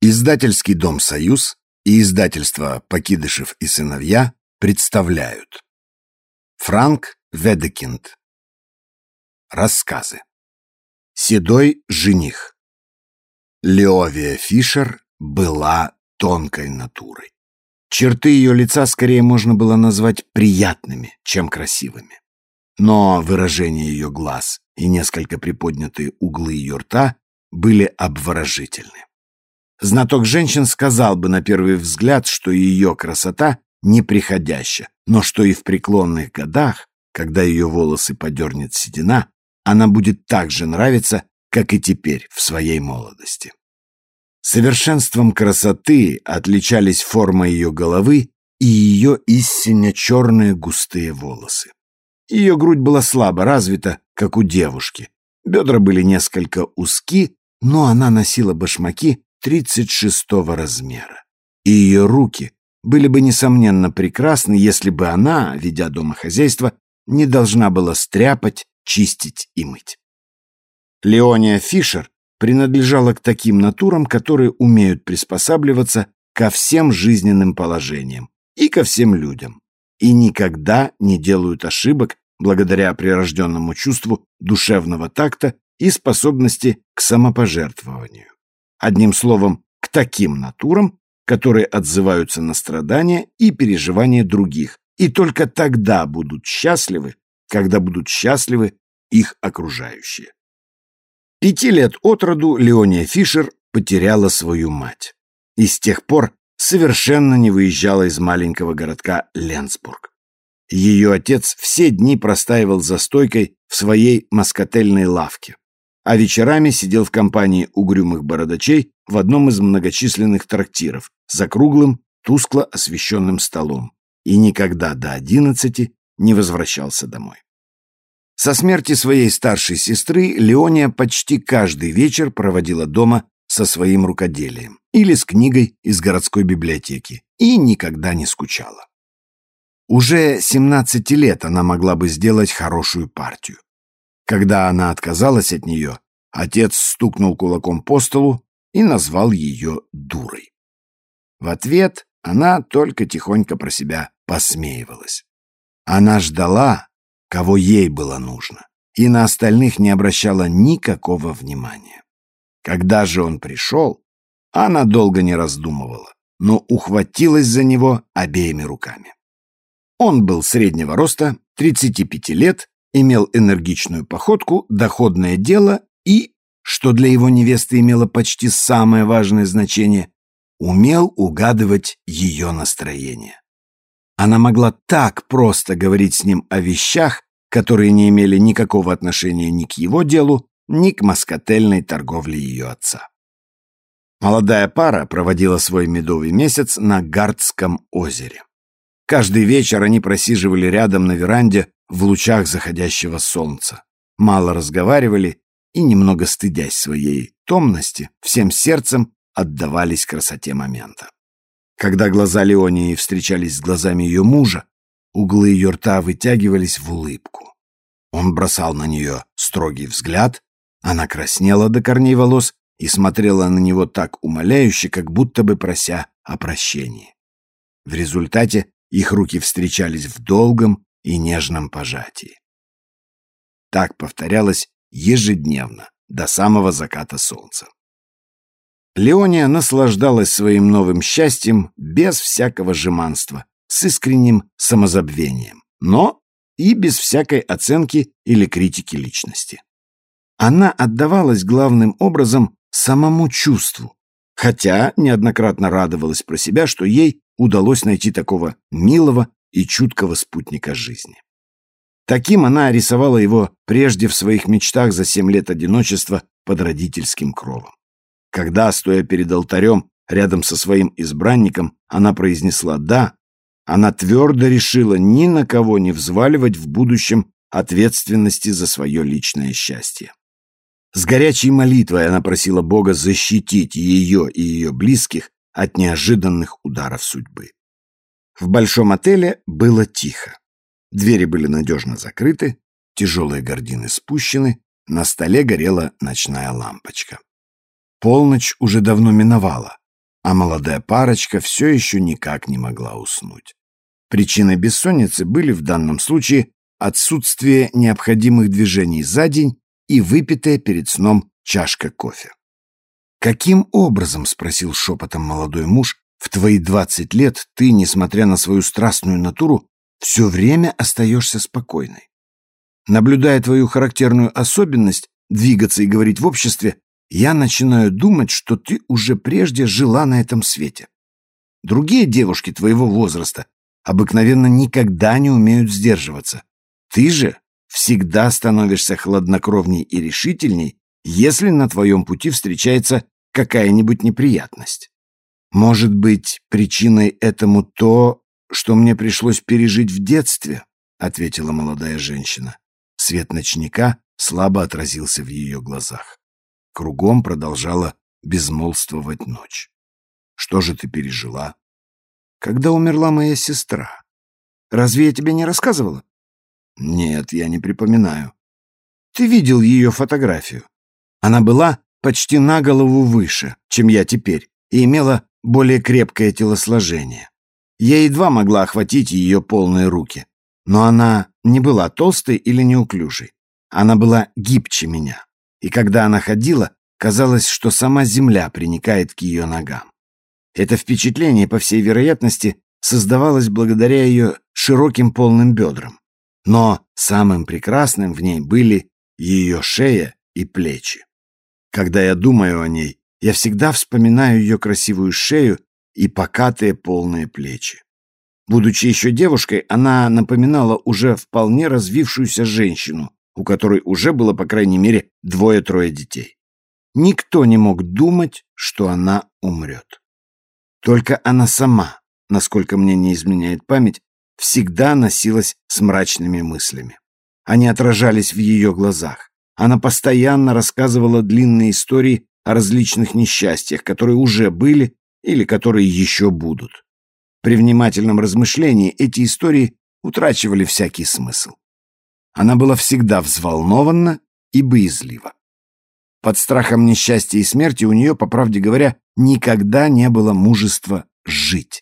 Издательский дом «Союз» и издательство «Покидышев и сыновья» представляют Франк Ведекинд. Рассказы. Седой жених. Леовия Фишер была тонкой натурой. Черты ее лица скорее можно было назвать приятными, чем красивыми. Но выражение ее глаз и несколько приподнятые углы ее рта были обворожительны. Знаток женщин сказал бы на первый взгляд, что ее красота неприходяща, но что и в преклонных годах, когда ее волосы подернет седина, она будет так же нравиться, как и теперь в своей молодости. Совершенством красоты отличались форма ее головы и ее истинно черные густые волосы. Ее грудь была слабо развита, как у девушки. Бедра были несколько узки, но она носила башмаки 36-го размера. И ее руки были бы, несомненно, прекрасны, если бы она, ведя домохозяйство, не должна была стряпать, чистить и мыть. Леония Фишер принадлежала к таким натурам, которые умеют приспосабливаться ко всем жизненным положениям и ко всем людям, и никогда не делают ошибок благодаря прирожденному чувству душевного такта и способности к самопожертвованию. Одним словом, к таким натурам, которые отзываются на страдания и переживания других, и только тогда будут счастливы, когда будут счастливы их окружающие. 5 лет от роду Леония Фишер потеряла свою мать и с тех пор совершенно не выезжала из маленького городка Ленсбург. Ее отец все дни простаивал за стойкой в своей москательной лавке, а вечерами сидел в компании угрюмых бородачей в одном из многочисленных трактиров за круглым, тускло освещенным столом и никогда до 11 не возвращался домой. Со смерти своей старшей сестры Леония почти каждый вечер проводила дома со своим рукоделием или с книгой из городской библиотеки и никогда не скучала. Уже 17 лет она могла бы сделать хорошую партию. Когда она отказалась от нее, отец стукнул кулаком по столу и назвал ее дурой. В ответ она только тихонько про себя посмеивалась. Она ждала, кого ей было нужно, и на остальных не обращала никакого внимания. Когда же он пришел, она долго не раздумывала, но ухватилась за него обеими руками. Он был среднего роста, 35 лет, имел энергичную походку, доходное дело и, что для его невесты имело почти самое важное значение, умел угадывать ее настроение. Она могла так просто говорить с ним о вещах, которые не имели никакого отношения ни к его делу, ни к москательной торговле ее отца. Молодая пара проводила свой медовый месяц на Гардском озере. Каждый вечер они просиживали рядом на веранде в лучах заходящего солнца, мало разговаривали и, немного стыдясь своей томности, всем сердцем отдавались красоте момента. Когда глаза Леонии встречались с глазами ее мужа, углы ее рта вытягивались в улыбку. Он бросал на нее строгий взгляд, она краснела до корней волос и смотрела на него так умоляюще, как будто бы прося о прощении. В результате их руки встречались в долгом и нежном пожатии. Так повторялось ежедневно, до самого заката солнца. Леония наслаждалась своим новым счастьем без всякого жеманства, с искренним самозабвением, но и без всякой оценки или критики личности. Она отдавалась главным образом самому чувству, хотя неоднократно радовалась про себя, что ей удалось найти такого милого и чуткого спутника жизни. Таким она рисовала его прежде в своих мечтах за 7 лет одиночества под родительским кровом. Когда, стоя перед алтарем рядом со своим избранником, она произнесла «да», она твердо решила ни на кого не взваливать в будущем ответственности за свое личное счастье. С горячей молитвой она просила Бога защитить ее и ее близких от неожиданных ударов судьбы. В большом отеле было тихо. Двери были надежно закрыты, тяжелые гардины спущены, на столе горела ночная лампочка. Полночь уже давно миновала, а молодая парочка все еще никак не могла уснуть. Причиной бессонницы были в данном случае отсутствие необходимых движений за день и выпитая перед сном чашка кофе. «Каким образом, — спросил шепотом молодой муж, — в твои 20 лет ты, несмотря на свою страстную натуру, все время остаешься спокойной? Наблюдая твою характерную особенность двигаться и говорить в обществе, я начинаю думать, что ты уже прежде жила на этом свете. Другие девушки твоего возраста обыкновенно никогда не умеют сдерживаться. Ты же всегда становишься хладнокровней и решительней, если на твоем пути встречается какая-нибудь неприятность. Может быть, причиной этому то, что мне пришлось пережить в детстве?» — ответила молодая женщина. Свет ночника слабо отразился в ее глазах. Кругом продолжала безмолвствовать ночь. «Что же ты пережила?» «Когда умерла моя сестра. Разве я тебе не рассказывала?» «Нет, я не припоминаю». «Ты видел ее фотографию? Она была почти на голову выше, чем я теперь, и имела более крепкое телосложение. Я едва могла охватить ее полные руки, но она не была толстой или неуклюжей. Она была гибче меня, и когда она ходила, казалось, что сама земля приникает к ее ногам. Это впечатление, по всей вероятности, создавалось благодаря ее широким полным бедрам. Но самым прекрасным в ней были ее шея и плечи. Когда я думаю о ней, я всегда вспоминаю ее красивую шею и покатые полные плечи. Будучи еще девушкой, она напоминала уже вполне развившуюся женщину, у которой уже было, по крайней мере, 2-3 детей. Никто не мог думать, что она умрет. Только она сама, насколько мне не изменяет память, всегда носилась с мрачными мыслями. Они отражались в ее глазах. Она постоянно рассказывала длинные истории о различных несчастьях, которые уже были или которые еще будут. При внимательном размышлении эти истории утрачивали всякий смысл. Она была всегда взволнована и боязлива. Под страхом несчастья и смерти у нее, по правде говоря, никогда не было мужества жить.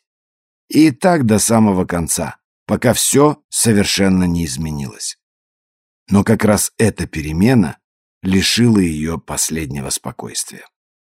И так до самого конца, пока все совершенно не изменилось. Но как раз эта перемена лишила ее последнего спокойствия.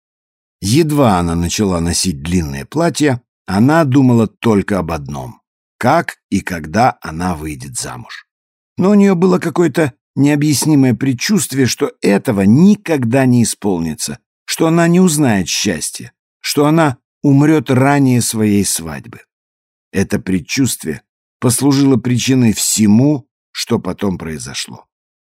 Едва она начала носить длинное платье, она думала только об одном — как и когда она выйдет замуж. Но у нее было какое-то необъяснимое предчувствие, что этого никогда не исполнится, что она не узнает счастья, что она умрет ранее своей свадьбы. Это предчувствие послужило причиной всему, что потом произошло.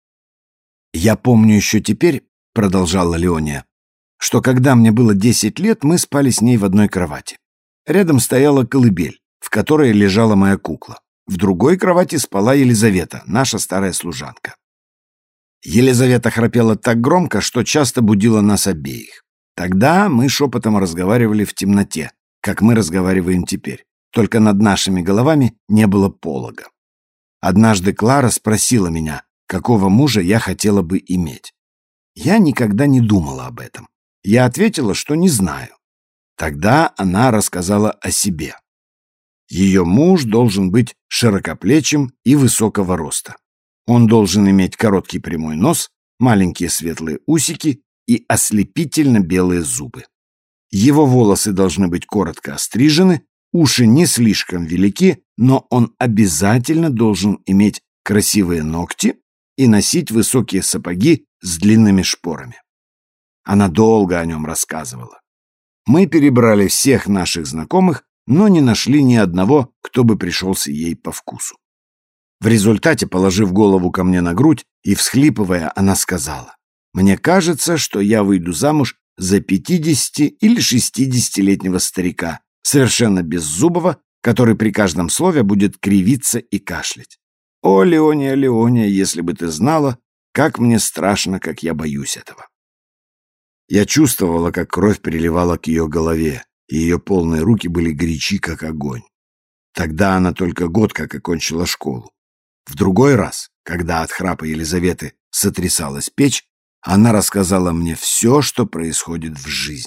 «Я помню еще теперь, — продолжала Леония, — что когда мне было 10 лет, мы спали с ней в одной кровати. Рядом стояла колыбель, в которой лежала моя кукла. В другой кровати спала Елизавета, наша старая служанка. Елизавета храпела так громко, что часто будила нас обеих. Тогда мы шепотом разговаривали в темноте, как мы разговариваем теперь, только над нашими головами не было полога. Однажды Клара спросила меня, какого мужа я хотела бы иметь. Я никогда не думала об этом. Я ответила, что не знаю. Тогда она рассказала о себе. Ее муж должен быть широкоплечим и высокого роста. Он должен иметь короткий прямой нос, маленькие светлые усики и ослепительно белые зубы. Его волосы должны быть коротко острижены, уши не слишком велики, но он обязательно должен иметь красивые ногти и носить высокие сапоги с длинными шпорами. Она долго о нем рассказывала. Мы перебрали всех наших знакомых, но не нашли ни одного, кто бы пришелся ей по вкусу. В результате, положив голову ко мне на грудь и всхлипывая, она сказала: «Мне кажется, что я выйду замуж за 50- или 60-летнего старика, совершенно беззубого, который при каждом слове будет кривиться и кашлять. О, Леония, Леония, если бы ты знала, как мне страшно, как я боюсь этого». Я чувствовала, как кровь приливала к ее голове, и ее полные руки были горячи, как огонь. Тогда она только год как окончила школу. В другой раз, когда от храпа Елизаветы сотрясалась печь, она рассказала мне все, что происходит в жизни.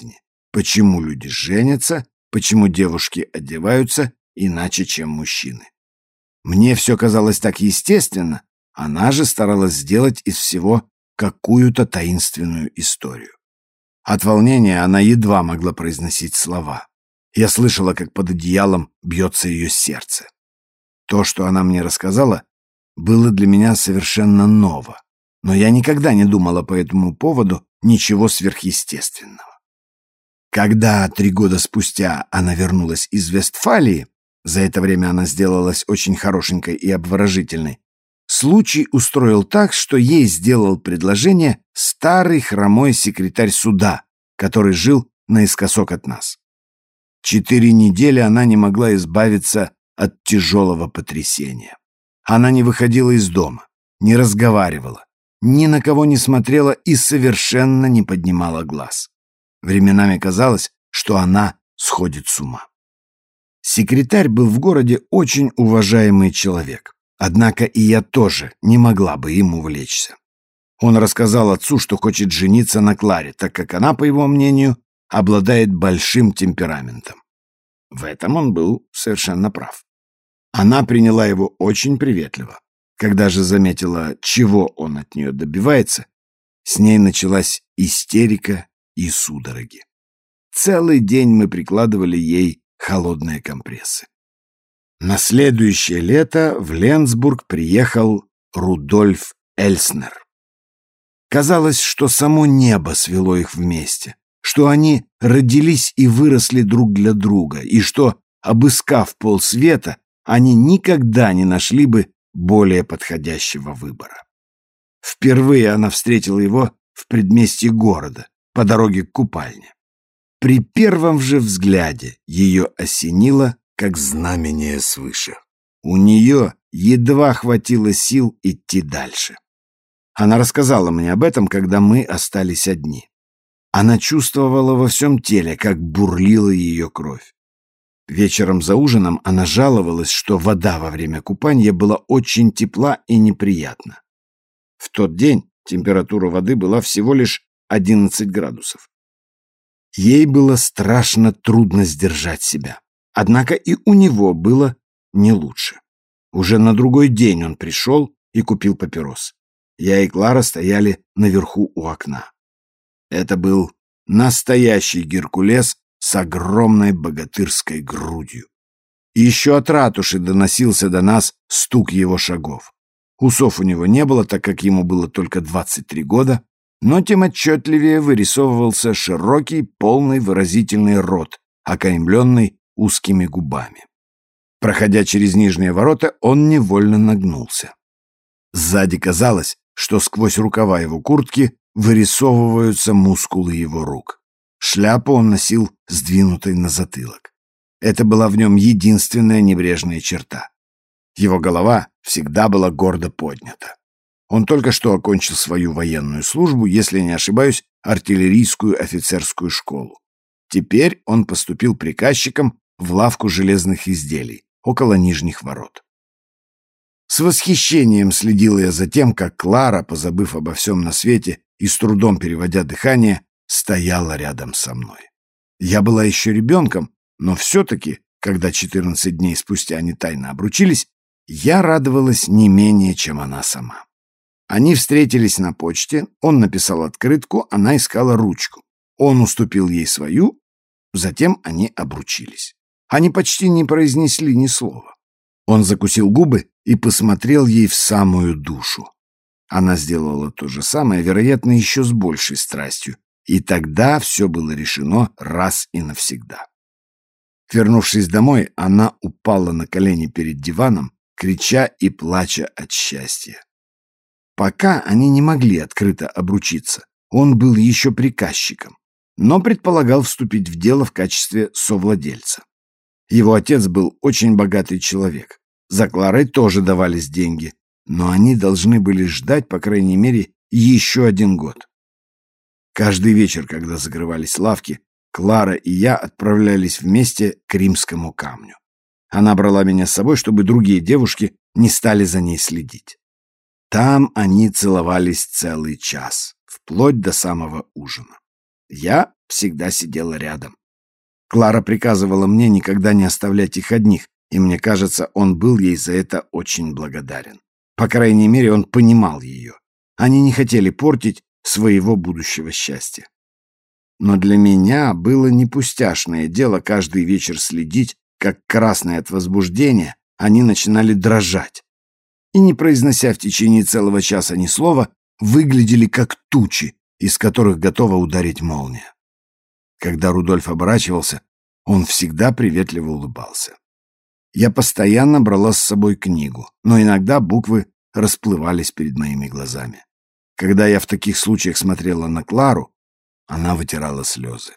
почему люди женятся, почему девушки одеваются иначе, чем мужчины. Мне все казалось так естественно, она же старалась сделать из всего какую-то таинственную историю. От волнения она едва могла произносить слова. Я слышала, как под одеялом бьется ее сердце. То, что она мне рассказала, было для меня совершенно ново, но я никогда не думала по этому поводу ничего сверхъестественного. Когда 3 года спустя она вернулась из Вестфалии, за это время она сделалась очень хорошенькой и обворожительной, случай устроил так, что ей сделал предложение старый хромой секретарь суда, который жил наискосок от нас. 4 недели она не могла избавиться от тяжелого потрясения. Она не выходила из дома, не разговаривала, ни на кого не смотрела и совершенно не поднимала глаз. Временами казалось, что она сходит с ума. Секретарь был в городе очень уважаемый человек, однако и я тоже не могла бы им увлечься. Он рассказал отцу, что хочет жениться на Кларе, так как она, по его мнению, обладает большим темпераментом. В этом он был совершенно прав. Она приняла его очень приветливо. Когда же заметила, чего он от нее добивается, с ней началась истерика и судороги. Целый день мы прикладывали ей холодные компрессы. На следующее лето в Ленсбург приехал Рудольф Эльснер. Казалось, что само небо свело их вместе, что они родились и выросли друг для друга, и что, обыскав полсвета, они никогда не нашли бы более подходящего выбора. Впервые она встретила его в предместье города, по дороге к купальне. При первом же взгляде ее осенило, как знамение свыше. У нее едва хватило сил идти дальше. Она рассказала мне об этом, когда мы остались одни. Она чувствовала во всем теле, как бурлила ее кровь. Вечером за ужином она жаловалась, что вода во время купания была очень тепла и неприятна. В тот день температура воды была всего лишь 11 градусов. Ей было страшно трудно сдержать себя. Однако и у него было не лучше. Уже на другой день он пришел и купил папирос. Я и Клара стояли наверху у окна. Это был настоящий Геркулес с огромной богатырской грудью. И еще от ратуши доносился до нас стук его шагов. Усов у него не было, так как ему было только 23 года, но тем отчетливее вырисовывался широкий, полный, выразительный рот, окаймленный узкими губами. Проходя через нижние ворота, он невольно нагнулся. Сзади казалось, что сквозь рукава его куртки вырисовываются мускулы его рук. Шляпу он носил сдвинутой на затылок. Это была в нем единственная небрежная черта. Его голова всегда была гордо поднята. Он только что окончил свою военную службу, если не ошибаюсь, артиллерийскую офицерскую школу. Теперь он поступил приказчиком в лавку железных изделий около Нижних ворот. С восхищением следила я за тем, как Клара, позабыв обо всем на свете и с трудом переводя дыхание, стояла рядом со мной. Я была еще ребенком, но все-таки, когда 14 дней спустя они тайно обручились, я радовалась не менее, чем она сама. Они встретились на почте, он написал открытку, она искала ручку. Он уступил ей свою, затем они обручились. Они почти не произнесли ни слова. Он закусил губы и посмотрел ей в самую душу. Она сделала то же самое, вероятно, еще с большей страстью, и тогда все было решено раз и навсегда. Вернувшись домой, она упала на колени перед диваном, крича и плача от счастья. Пока они не могли открыто обручиться, он был еще приказчиком, но предполагал вступить в дело в качестве совладельца. Его отец был очень богатый человек. За Кларой тоже давались деньги, но они должны были ждать, по крайней мере, еще 1 год. Каждый вечер, когда закрывались лавки, Клара и я отправлялись вместе к Римскому камню. Она брала меня с собой, чтобы другие девушки не стали за ней следить. Там они целовались целый час, вплоть до самого ужина. Я всегда сидела рядом. Клара приказывала мне никогда не оставлять их одних, и мне кажется, он был ей за это очень благодарен. По крайней мере, он понимал ее. Они не хотели портить своего будущего счастья. Но для меня было не пустяшное дело каждый вечер следить, как красные от возбуждения они начинали дрожать. И, не произнося в течение целого часа ни слова, выглядели как тучи, из которых готова ударить молния. Когда Рудольф оборачивался, он всегда приветливо улыбался. Я постоянно брала с собой книгу, но иногда буквы расплывались перед моими глазами. Когда я в таких случаях смотрела на Клару, она вытирала слезы.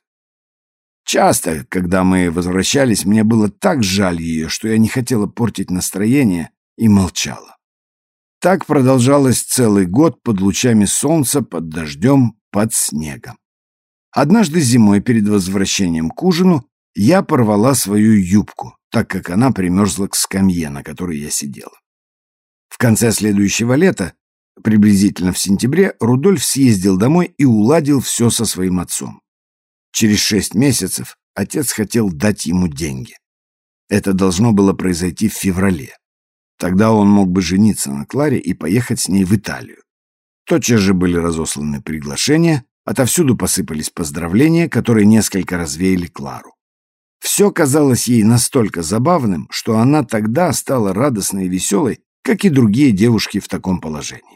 Часто, когда мы возвращались, мне было так жаль ее, что я не хотела портить настроение и молчала. Так продолжалось целый год под лучами солнца, под дождем, под снегом. Однажды зимой перед возвращением к ужину я порвала свою юбку, так как она примерзла к скамье, на которой я сидела. В конце следующего лета, приблизительно в сентябре, Рудольф съездил домой и уладил все со своим отцом. Через 6 месяцев отец хотел дать ему деньги. Это должно было произойти в феврале. Тогда он мог бы жениться на Кларе и поехать с ней в Италию. Тотчас же были разосланы приглашения, отовсюду посыпались поздравления, которые несколько развеяли Клару. Все казалось ей настолько забавным, что она тогда стала радостной и веселой, как и другие девушки в таком положении.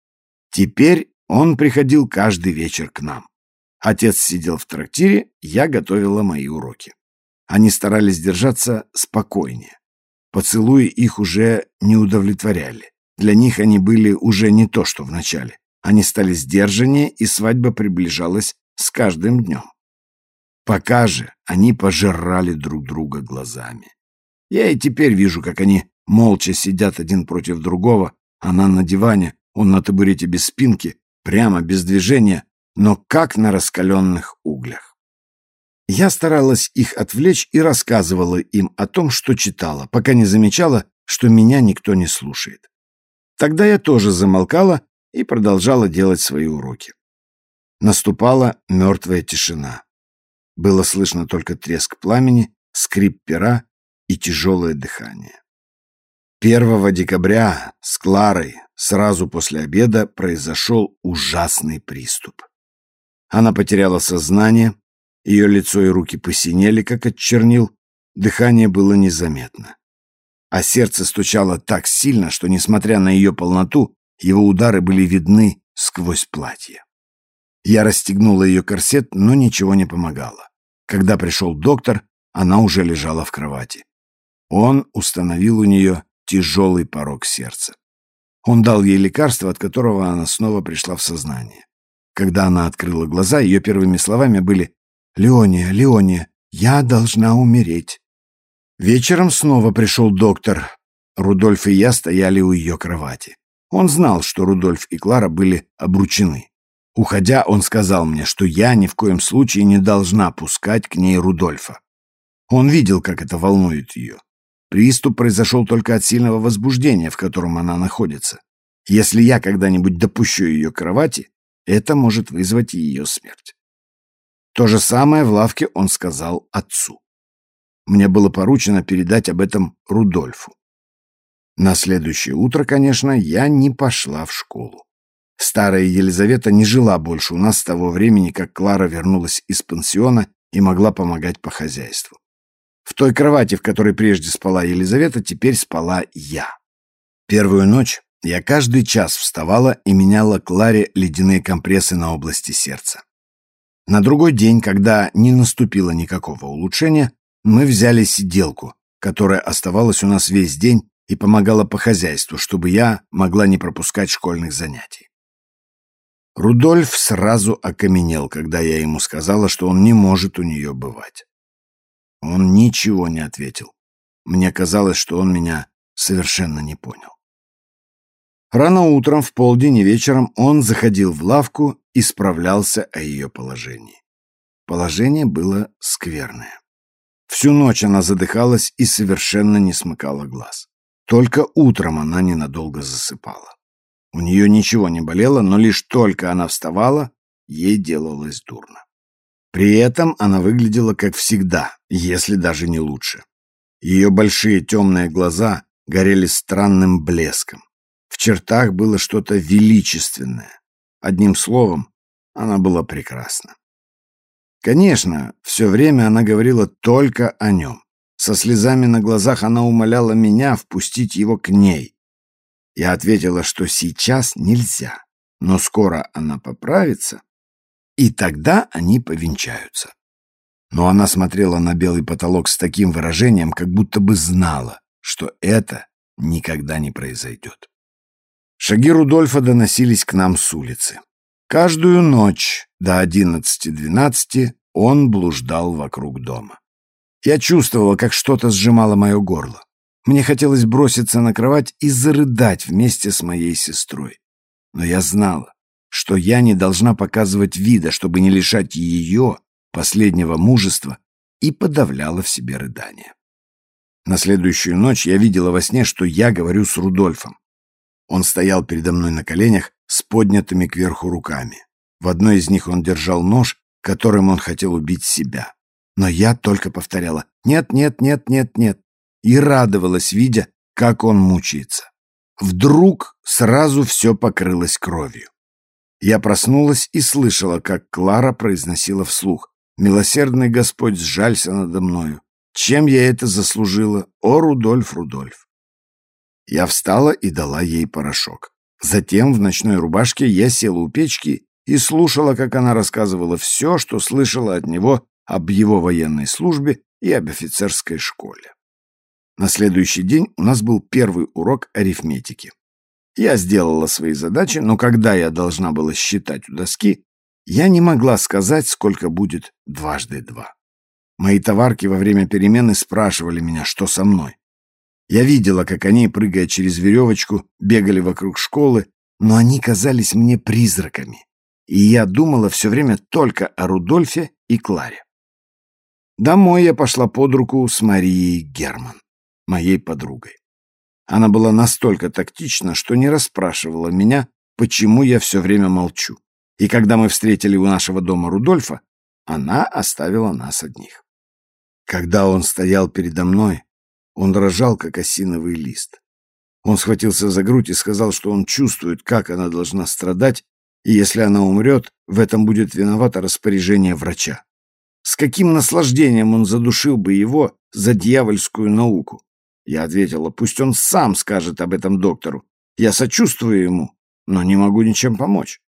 Теперь он приходил каждый вечер к нам. Отец сидел в трактире, я готовила мои уроки. Они старались держаться спокойнее. Поцелуи их уже не удовлетворяли. Для них они были уже не то, что в начале. Они стали сдержаннее, и свадьба приближалась с каждым днем. Пока же они пожирали друг друга глазами. Я и теперь вижу, как они молча сидят один против другого, она на диване, он на табурете без спинки, прямо, без движения, но как на раскаленных углях. Я старалась их отвлечь и рассказывала им о том, что читала, пока не замечала, что меня никто не слушает. Тогда я тоже замолкала и продолжала делать свои уроки. Наступала мертвая тишина. Было слышно только треск пламени, скрип пера и тяжелое дыхание. 1 декабря с Кларой сразу после обеда произошел ужасный приступ. Она потеряла сознание, ее лицо и руки посинели, как от чернил, дыхание было незаметно. А сердце стучало так сильно, что, несмотря на ее полноту, его удары были видны сквозь платье. Я расстегнула ее корсет, но ничего не помогало. Когда пришел доктор, она уже лежала в кровати. Он установил у нее тяжелый порок сердца. Он дал ей лекарство, от которого она снова пришла в сознание. Когда она открыла глаза, ее первыми словами были «Леония, Леония, я должна умереть». Вечером снова пришел доктор. Рудольф и я стояли у ее кровати. Он знал, что Рудольф и Клара были обручены. Уходя, он сказал мне, что я ни в коем случае не должна пускать к ней Рудольфа. Он видел, как это волнует ее. Приступ произошел только от сильного возбуждения, в котором она находится. Если я когда-нибудь допущу ее к кровати, это может вызвать ее смерть. То же самое в лавке он сказал отцу. Мне было поручено передать об этом Рудольфу. На следующее утро, конечно, я не пошла в школу. Старая Елизавета не жила больше у нас с того времени, как Клара вернулась из пансиона и могла помогать по хозяйству. В той кровати, в которой прежде спала Елизавета, теперь спала я. Первую ночь я каждый час вставала и меняла Кларе ледяные компрессы на области сердца. На другой день, когда не наступило никакого улучшения, мы взяли сиделку, которая оставалась у нас весь день и помогала по хозяйству, чтобы я могла не пропускать школьных занятий. Рудольф сразу окаменел, когда я ему сказала, что он не может у нее бывать. Он ничего не ответил. Мне казалось, что он меня совершенно не понял. Рано утром, в полдень и вечером он заходил в лавку и справлялся о ее положении. Положение было скверное. Всю ночь она задыхалась и совершенно не смыкала глаз. Только утром она ненадолго засыпала. У нее ничего не болело, но лишь только она вставала, ей делалось дурно. При этом она выглядела как всегда, если даже не лучше. Ее большие темные глаза горели странным блеском. В чертах было что-то величественное. Одним словом, она была прекрасна. Конечно, все время она говорила только о нем. Со слезами на глазах она умоляла меня впустить его к ней. Я ответила, что сейчас нельзя, но скоро она поправится, и тогда они повенчаются. Но она смотрела на белый потолок с таким выражением, как будто бы знала, что это никогда не произойдет. Шаги Рудольфа доносились к нам с улицы. Каждую ночь до 11-12 он блуждал вокруг дома. Я чувствовала, как что-то сжимало мое горло. Мне хотелось броситься на кровать и зарыдать вместе с моей сестрой. Но я знала, что я не должна показывать вида, чтобы не лишать ее последнего мужества, и подавляла в себе рыдания. На следующую ночь я видела во сне, что я говорю с Рудольфом. Он стоял передо мной на коленях с поднятыми кверху руками. В одной из них он держал нож, которым он хотел убить себя. Но я только повторяла «нет, нет, нет, нет, нет» и радовалась, видя, как он мучается. Вдруг сразу все покрылось кровью. Я проснулась и слышала, как Клара произносила вслух: «Милосердный Господь, сжалься надо мною. Чем я это заслужила? О, Рудольф, Рудольф!» Я встала и дала ей порошок. Затем в ночной рубашке я села у печки и слушала, как она рассказывала все, что слышала от него об его военной службе и об офицерской школе. На следующий день у нас был первый урок арифметики. Я сделала свои задачи, но когда я должна была считать у доски, я не могла сказать, сколько будет 2 × 2. Мои товарки во время перемены спрашивали меня, что со мной. Я видела, как они, прыгая через веревочку, бегали вокруг школы, но они казались мне призраками, и я думала все время только о Рудольфе и Кларе. Домой я пошла под руку с Марией Герман, моей подругой. Она была настолько тактична, что не расспрашивала меня, почему я все время молчу. И когда мы встретили у нашего дома Рудольфа, она оставила нас одних. Когда он стоял передо мной, он дрожал, как осиновый лист. Он схватился за грудь и сказал, что он чувствует, как она должна страдать, и если она умрет, в этом будет виновато распоряжение врача. С каким наслаждением он задушил бы его за дьявольскую науку? Я ответила, пусть он сам скажет об этом доктору. Я сочувствую ему, но не могу ничем помочь.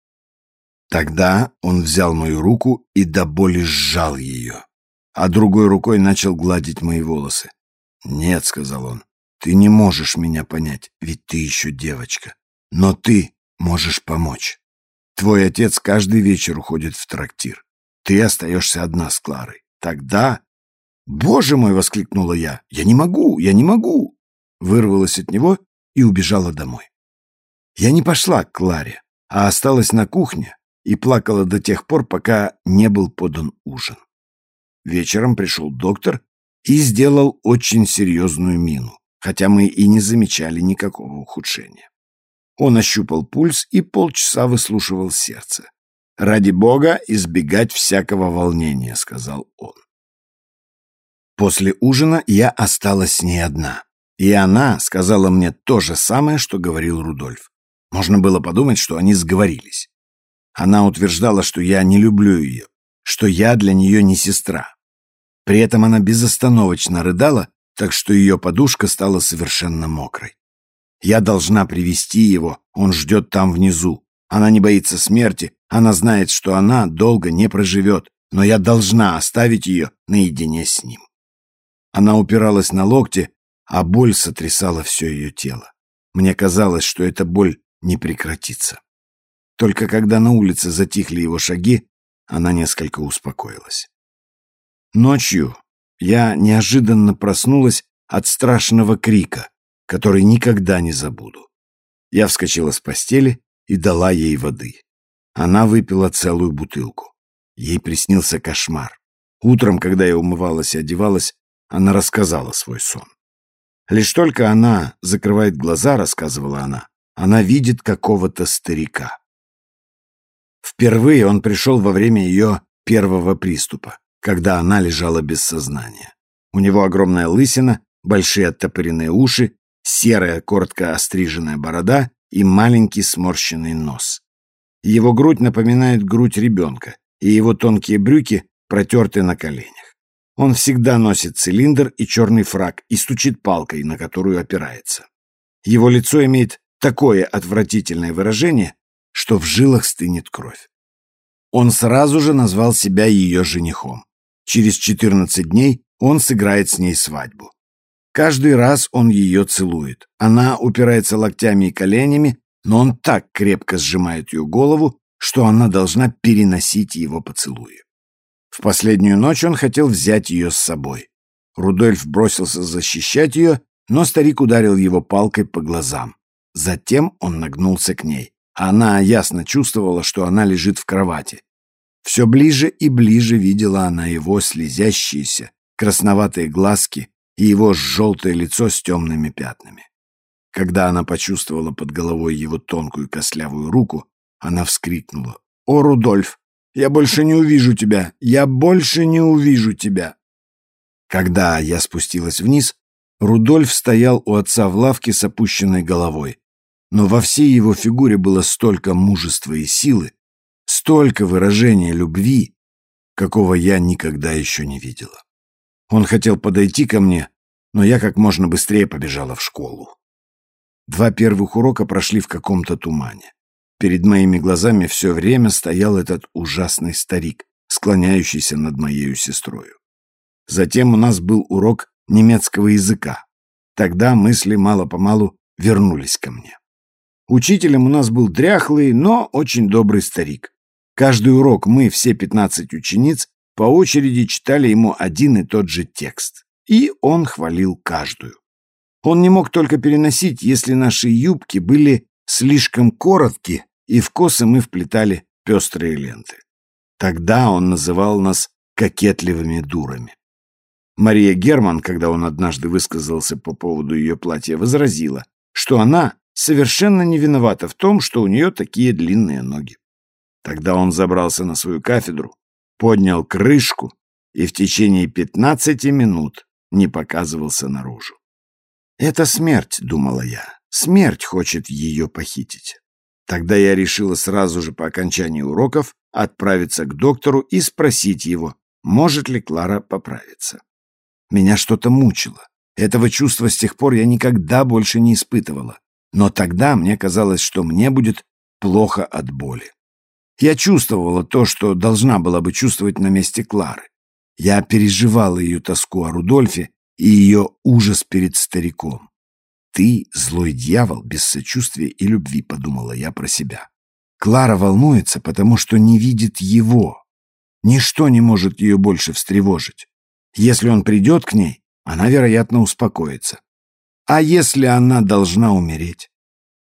Тогда он взял мою руку и до боли сжал ее, а другой рукой начал гладить мои волосы. «Нет», — сказал он, — «ты не можешь меня понять, ведь ты еще девочка. Но ты можешь помочь. Твой отец каждый вечер уходит в трактир. Ты остаешься одна с Кларой. Тогда...» «Боже мой!» — воскликнула я. «Я не могу! Я не могу!» Вырвалась от него и убежала домой. Я не пошла к Кларе, а осталась на кухне и плакала до тех пор, пока не был подан ужин. Вечером пришел доктор и сделал очень серьезную мину, хотя мы и не замечали никакого ухудшения. Он ощупал пульс и полчаса выслушивал сердце. «Ради Бога избегать всякого волнения», — сказал он. После ужина я осталась с ней одна, и она сказала мне то же самое, что говорил Рудольф. Можно было подумать, что они сговорились. Она утверждала, что я не люблю ее, что я для нее не сестра. При этом она безостановочно рыдала, так что ее подушка стала совершенно мокрой. Я должна привести его, он ждет там внизу. Она не боится смерти, она знает, что она долго не проживет, но я должна оставить ее наедине с ним. Она упиралась на локти, а боль сотрясала все ее тело. Мне казалось, что эта боль не прекратится. Только когда на улице затихли его шаги, она несколько успокоилась. Ночью я неожиданно проснулась от страшного крика, который никогда не забуду. Я вскочила с постели и дала ей воды. Она выпила целую бутылку. Ей приснился кошмар. Утром, когда я умывалась и одевалась, она рассказала свой сон. Лишь только она закрывает глаза, рассказывала она видит какого-то старика. Впервые он пришел во время ее первого приступа, когда она лежала без сознания. У него огромная лысина, большие оттопыренные уши, серая коротко остриженная борода и маленький сморщенный нос. Его грудь напоминает грудь ребенка, и его тонкие брюки протерты на коленях. Он всегда носит цилиндр и черный фрак и стучит палкой, на которую опирается. Его лицо имеет такое отвратительное выражение, что в жилах стынет кровь. Он сразу же назвал себя ее женихом. Через 14 дней он сыграет с ней свадьбу. Каждый раз он ее целует. Она упирается локтями и коленями, но он так крепко сжимает ее голову, что она должна переносить его поцелуи. В последнюю ночь он хотел взять ее с собой. Рудольф бросился защищать ее, но старик ударил его палкой по глазам. Затем он нагнулся к ней. Она ясно чувствовала, что она лежит в кровати. Все ближе и ближе видела она его слезящиеся, красноватые глазки и его желтое лицо с темными пятнами. Когда она почувствовала под головой его тонкую костлявую руку, она вскрикнула: «О, Рудольф, я больше не увижу тебя! Я больше не увижу тебя!» Когда я спустилась вниз, Рудольф стоял у отца в лавке с опущенной головой. Но во всей его фигуре было столько мужества и силы, столько выражения любви, какого я никогда еще не видела. Он хотел подойти ко мне, но я как можно быстрее побежала в школу. 2 первых урока прошли в каком-то тумане. Перед моими глазами все время стоял этот ужасный старик, склоняющийся над моею сестрою. Затем у нас был урок немецкого языка. Тогда мысли мало-помалу вернулись ко мне. Учителем у нас был дряхлый, но очень добрый старик. Каждый урок мы, все 15 учениц, по очереди читали ему один и тот же текст. И он хвалил каждую. Он не мог только переносить, если наши юбки были слишком короткие, и в косы мы вплетали пестрые ленты. Тогда он называл нас кокетливыми дурами. Мария Герман, когда он однажды высказался по поводу ее платья, возразила, что она совершенно не виновата в том, что у нее такие длинные ноги. Тогда он забрался на свою кафедру, поднял крышку и в течение 15 минут не показывался наружу. «Это смерть», — думала я, — «смерть хочет ее похитить». Тогда я решила сразу же по окончании уроков отправиться к доктору и спросить его, может ли Клара поправиться. Меня что-то мучило. Этого чувства с тех пор я никогда больше не испытывала. Но тогда мне казалось, что мне будет плохо от боли. Я чувствовала то, что должна была бы чувствовать на месте Клары. Я переживала ее тоску о Рудольфе и ее ужас перед стариком. «Ты злой дьявол без сочувствия и любви», — подумала я про себя. Клара волнуется, потому что не видит его. Ничто не может ее больше встревожить. Если он придет к ней, она, вероятно, успокоится. А если она должна умереть?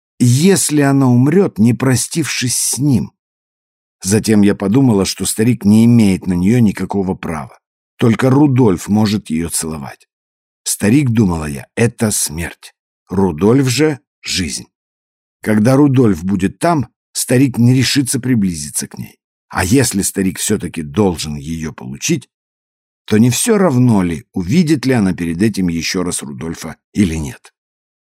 Если она умрет, не простившись с ним? Затем я подумала, что старик не имеет на нее никакого права. Только Рудольф может ее целовать. Старик, думала я, это смерть. Рудольф же — жизнь. Когда Рудольф будет там, старик не решится приблизиться к ней. А если старик все-таки должен ее получить, то не все равно ли, увидит ли она перед этим еще раз Рудольфа или нет.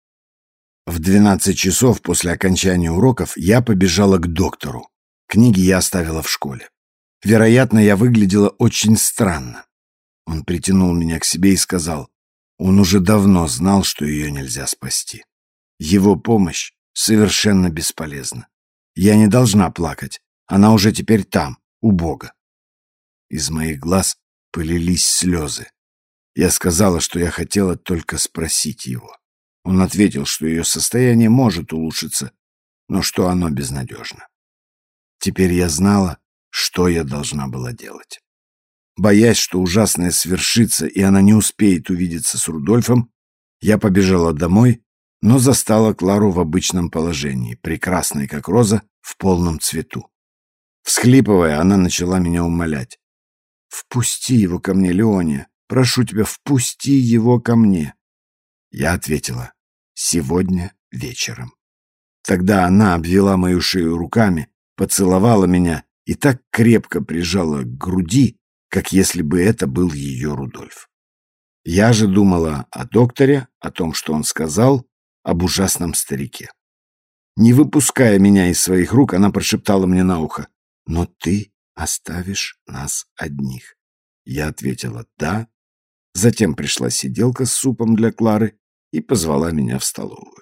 В 12 часов после окончания уроков я побежала к доктору. Книги я оставила в школе. Вероятно, я выглядела очень странно. Он притянул меня к себе и сказал, он уже давно знал, что ее нельзя спасти. Его помощь совершенно бесполезна. Я не должна плакать, она уже теперь там, у Бога. Из моих глаз полились слезы. Я сказала, что я хотела только спросить его. Он ответил, что ее состояние может улучшиться, но что оно безнадежно. Теперь я знала, что я должна была делать. Боясь, что ужасное свершится, и она не успеет увидеться с Рудольфом, я побежала домой, но застала Клару в обычном положении, прекрасной, как роза, в полном цвету. Всхлипывая, она начала меня умолять. «Впусти его ко мне, Леония! Прошу тебя, впусти его ко мне!» Я ответила: «Сегодня вечером». Тогда она обвела мою шею руками, поцеловала меня и так крепко прижала к груди, как если бы это был ее Рудольф. Я же думала о докторе, о том, что он сказал, об ужасном старике. Не выпуская меня из своих рук, она прошептала мне на ухо: «Но ты оставишь нас одних». Я ответила «да». Затем пришла сиделка с супом для Клары и позвала меня в столовую.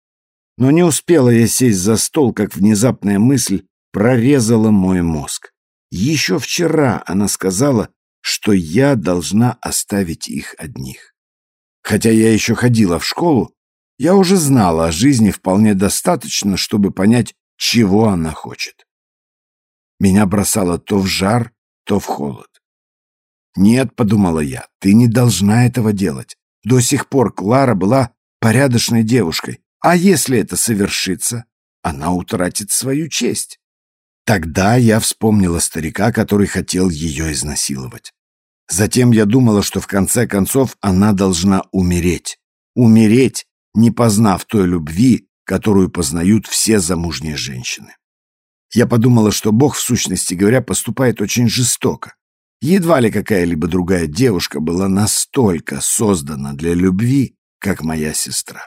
Но не успела я сесть за стол, как внезапная мысль прорезала мой мозг. Еще вчера она сказала, что я должна оставить их одних. Хотя я еще ходила в школу, я уже знала о жизни вполне достаточно, чтобы понять, чего она хочет. Меня бросало то в жар, то в холод. «Нет», — подумала я, — «ты не должна этого делать. До сих пор Клара была порядочной девушкой, а если это совершится, она утратит свою честь». Тогда я вспомнила старика, который хотел ее изнасиловать. Затем я думала, что в конце концов она должна умереть. Умереть, не познав той любви, которую познают все замужние женщины. Я подумала, что Бог, в сущности говоря, поступает очень жестоко. Едва ли какая-либо другая девушка была настолько создана для любви, как моя сестра.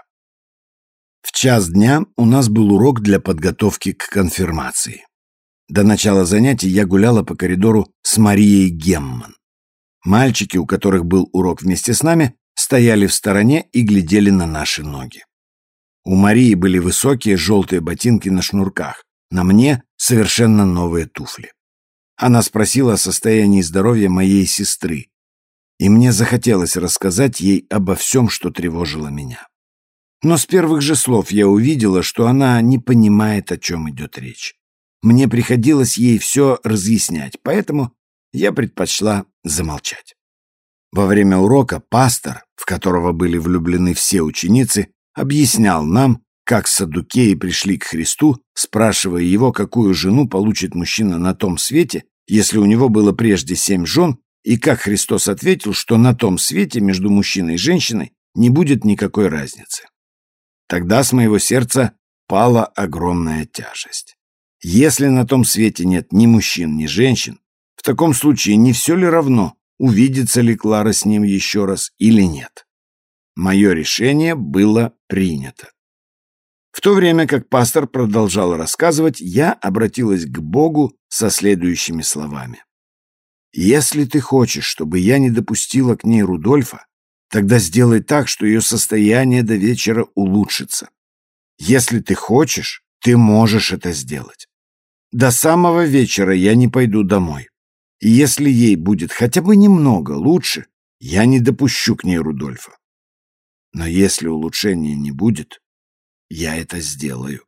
В час дня у нас был урок для подготовки к конфирмации. До начала занятий я гуляла по коридору с Марией Гемман. Мальчики, у которых был урок вместе с нами, стояли в стороне и глядели на наши ноги. У Марии были высокие желтые ботинки на шнурках, на мне совершенно новые туфли. Она спросила о состоянии здоровья моей сестры, и мне захотелось рассказать ей обо всем, что тревожило меня. Но с первых же слов я увидела, что она не понимает, о чем идет речь. Мне приходилось ей все разъяснять, поэтому я предпочла замолчать. Во время урока пастор, в которого были влюблены все ученицы, объяснял нам, как саддукеи пришли к Христу, спрашивая его, какую жену получит мужчина на том свете, если у него было прежде 7 жен, и как Христос ответил, что на том свете между мужчиной и женщиной не будет никакой разницы. Тогда с моего сердца пала огромная тяжесть. Если на том свете нет ни мужчин, ни женщин, в таком случае не все ли равно, увидится ли Клара с ним еще раз или нет? Мое решение было принято. В то время как пастор продолжал рассказывать, я обратилась к Богу со следующими словами. «Если ты хочешь, чтобы я не допустила к ней Рудольфа, тогда сделай так, что ее состояние до вечера улучшится. Если ты хочешь, ты можешь это сделать. До самого вечера я не пойду домой. И если ей будет хотя бы немного лучше, я не допущу к ней Рудольфа. Но если улучшения не будет, я это сделаю.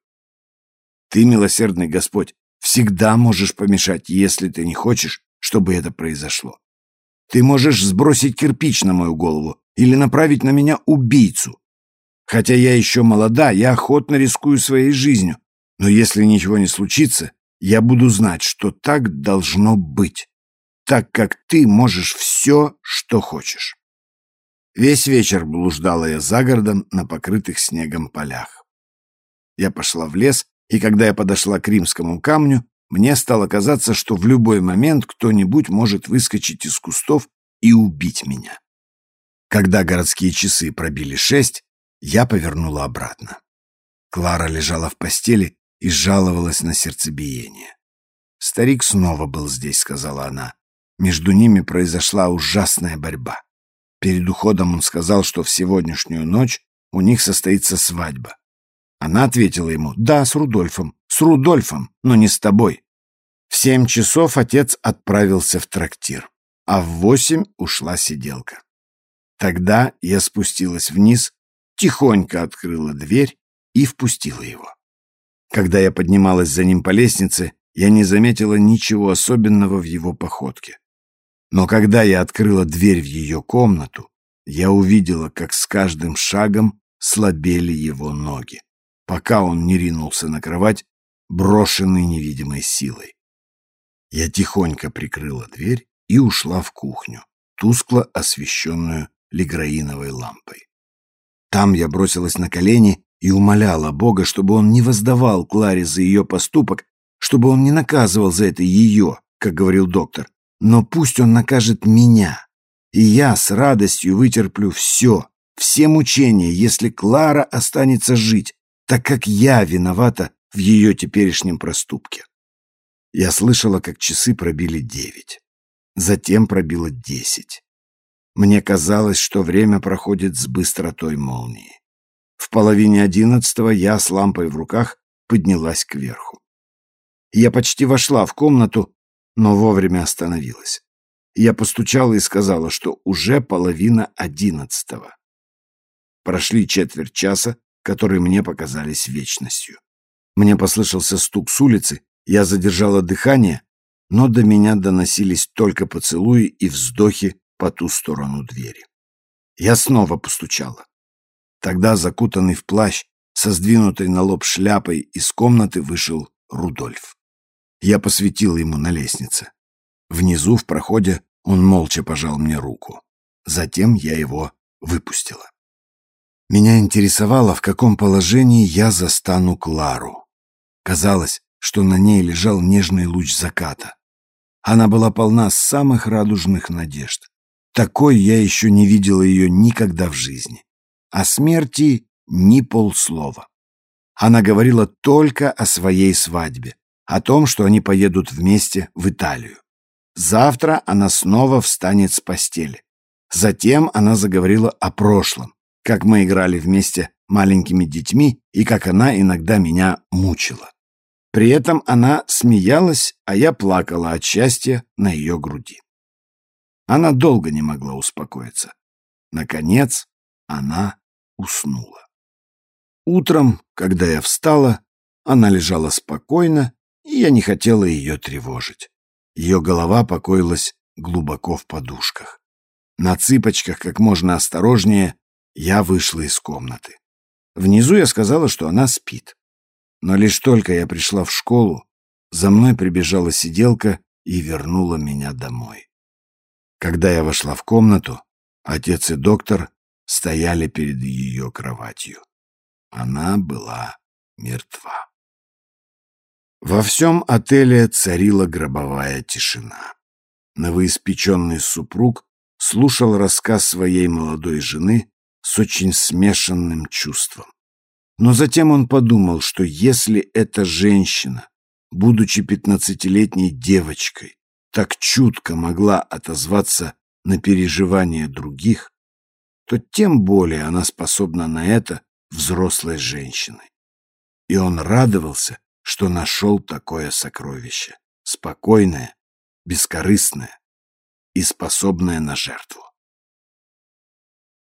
Ты, милосердный Господь, всегда можешь помешать, если ты не хочешь, чтобы это произошло. Ты можешь сбросить кирпич на мою голову или направить на меня убийцу. Хотя я еще молода, я охотно рискую своей жизнью, но если ничего не случится, я буду знать, что так должно быть, так как ты можешь все, что хочешь». Весь вечер блуждала я за городом на покрытых снегом полях. Я пошла в лес, и когда я подошла к римскому камню, мне стало казаться, что в любой момент кто-нибудь может выскочить из кустов и убить меня. Когда городские часы пробили 6, я повернула обратно. Клара лежала в постели и жаловалась на сердцебиение. «Старик снова был здесь», — сказала она. Между ними произошла ужасная борьба. Перед уходом он сказал, что в сегодняшнюю ночь у них состоится свадьба. Она ответила ему: «Да, с Рудольфом, но не с тобой». В 7 часов отец отправился в трактир, а в 8 ушла сиделка. Тогда я спустилась вниз, тихонько открыла дверь и впустила его. Когда я поднималась за ним по лестнице, я не заметила ничего особенного в его походке. Но когда я открыла дверь в ее комнату, я увидела, как с каждым шагом слабели его ноги, пока он не ринулся на кровать, брошенный невидимой силой. Я тихонько прикрыла дверь и ушла в кухню, тускло освещенную лиграиновой лампой. Там я бросилась на колени и умоляла Бога, чтобы он не воздавал Кларе за ее поступок, чтобы он не наказывал за это ее, как говорил доктор, но пусть он накажет меня, и я с радостью вытерплю все мучения, если Клара останется жить, так как я виновата в ее теперешнем проступке. Я слышала, как часы пробили 9, затем пробило 10. Мне казалось, что время проходит с быстротой молнии. В половине 11 я с лампой в руках поднялась кверху. Я почти вошла в комнату, но вовремя остановилась. Я постучала и сказала, что уже половина 11. Прошли четверть часа, которые мне показались вечностью. Мне послышался стук с улицы, я задержала дыхание, но до меня доносились только поцелуи и вздохи по ту сторону двери. Я снова постучала. Тогда, закутанный в плащ, со сдвинутой на лоб шляпой, из комнаты вышел Рудольф. Я посветила ему на лестнице. Внизу, в проходе, он молча пожал мне руку. Затем я его выпустила. Меня интересовало, в каком положении я застану Клару. Казалось, что на ней лежал нежный луч заката. Она была полна самых радужных надежд. Такой я еще не видела ее никогда в жизни. О смерти ни полслова. Она говорила только о своей свадьбе, о том, что они поедут вместе в Италию. Завтра она снова встанет с постели. Затем она заговорила о прошлом, как мы играли вместе маленькими детьми и как она иногда меня мучила. При этом она смеялась, а я плакала от счастья на ее груди. Она долго не могла успокоиться. Наконец, она уснула. Утром, когда я встала, она лежала спокойно, и я не хотела ее тревожить. Ее голова покоилась глубоко в подушках. На цыпочках, как можно осторожнее, я вышла из комнаты. Внизу я сказала, что она спит. Но лишь только я пришла в школу, за мной прибежала сиделка и вернула меня домой. Когда я вошла в комнату, отец и доктор стояли перед ее кроватью. Она была мертва. Во всем отеле царила гробовая тишина. Новоиспеченный супруг слушал рассказ своей молодой жены с очень смешанным чувством. Но затем он подумал, что если эта женщина, будучи 15-летней девочкой, так чутко могла отозваться на переживания других, то тем более она способна на это взрослой женщиной. И он радовался, что нашел такое сокровище, спокойное, бескорыстное и способное на жертву.